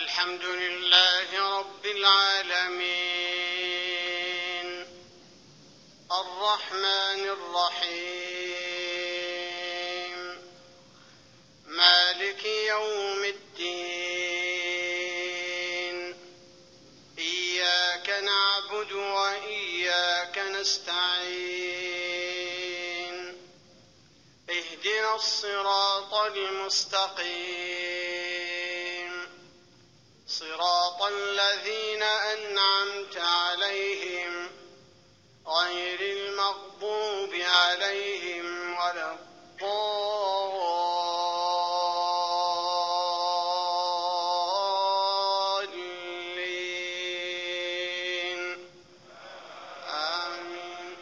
الحمد لله رب العالمين الرحمن الرحيم مالك يوم الدين إياك نعبد وإياك نستعين اهدنا الصراط المستقيم صراط الذين أنعمت عليهم غير المغضوب عليهم ولا الضالين آمين.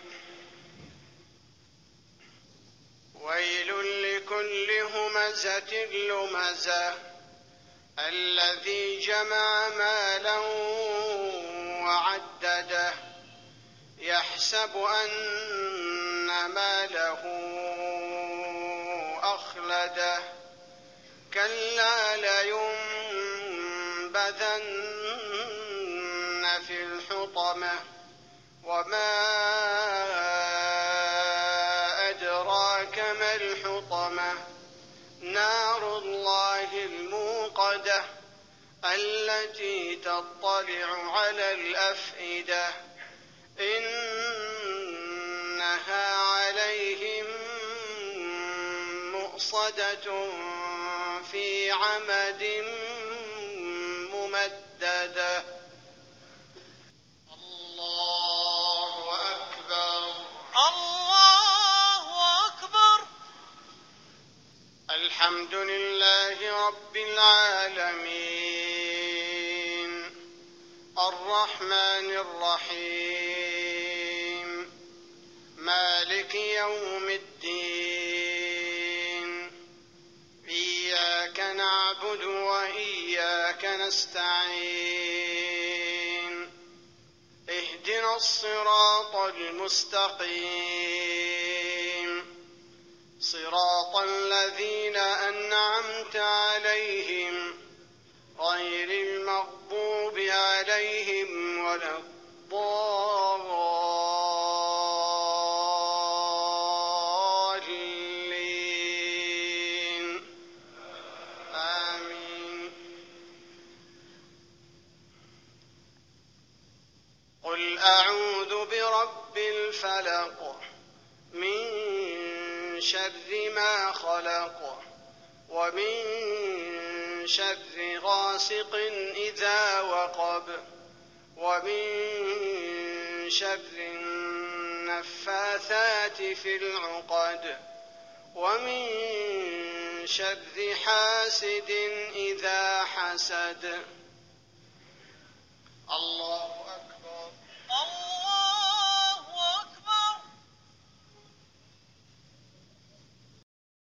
ويل لكل همزة لمزة الذي جمع مالا وعدده يحسب أن ماله أخلده كلا لينبذن في الحطمة وما أدراك ما الحطمة نار الله الموقدة التي تطلع على الأفئدة إنها عليهم مؤصدة في عمد ممددة. الله أكبر الله أكبر. الحمد لله رب العالمين الرحمن الرحيم مالك يوم الدين إياك نعبد وإياك نستعين اهدنا الصراط المستقيم صراط الذين أنعمت عليهم غير المغضوب عليهم ولا الضالين آمين. قل أعوذ برب الفلق من شر ما خلق ومن شر غاسق إذا وقب ومن شر النفاثات في العقد ومن شر حاسد إذا حسد. الله